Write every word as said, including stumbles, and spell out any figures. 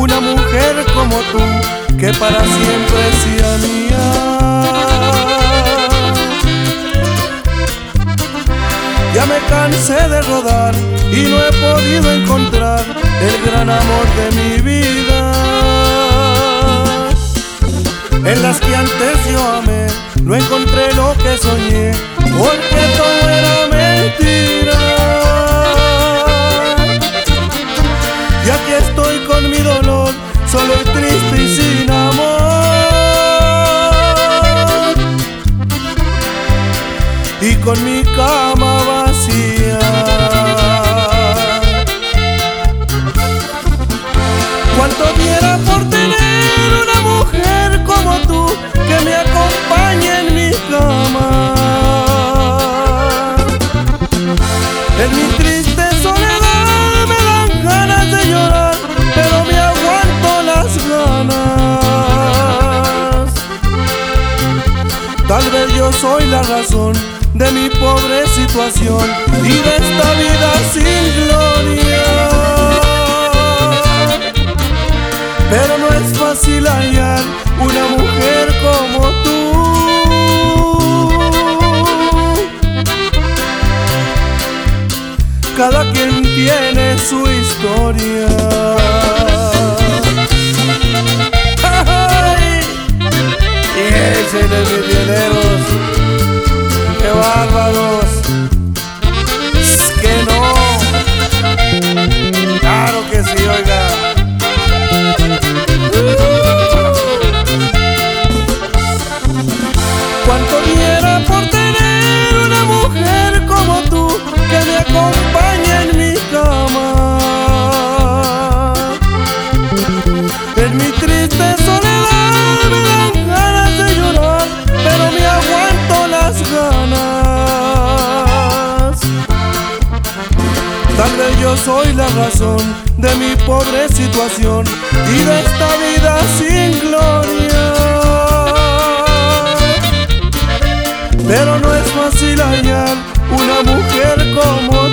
una mujer como tú, que para siempre sea mía. Ya me cansé de rodar y no he podido encontrar el gran amor de mi vida. En las que antes yo amé, no encontré lo que soñé, porque todo era mentira. Y aquí estoy con mi dolor, solo y triste y sin amor. Y con mi cama vacía. Cuánto diera por tener una mujer como tú, que me acompañe en mi cama. En mi triste soledad me dan ganas de llorar, pero me aguanto las ganas. Tal vez yo soy la razón de mi pobre situación y de esta vida sin gloria. Pero no es fácil hallar una mujer como tú. Cada quien tiene su historia. ¡Ay! Y ese de mis dineros, ¡qué bárbaros! Es que no. Claro que sí, oiga. Cuánto diera por tener una mujer como tú, que me acompañe en mi cama. En mi triste soledad me dan ganas de llorar, pero me aguanto las ganas. Tal vez yo soy la razón de mi pobre situación y de esta vida sin gloria. Pero no es fácil hallar una mujer como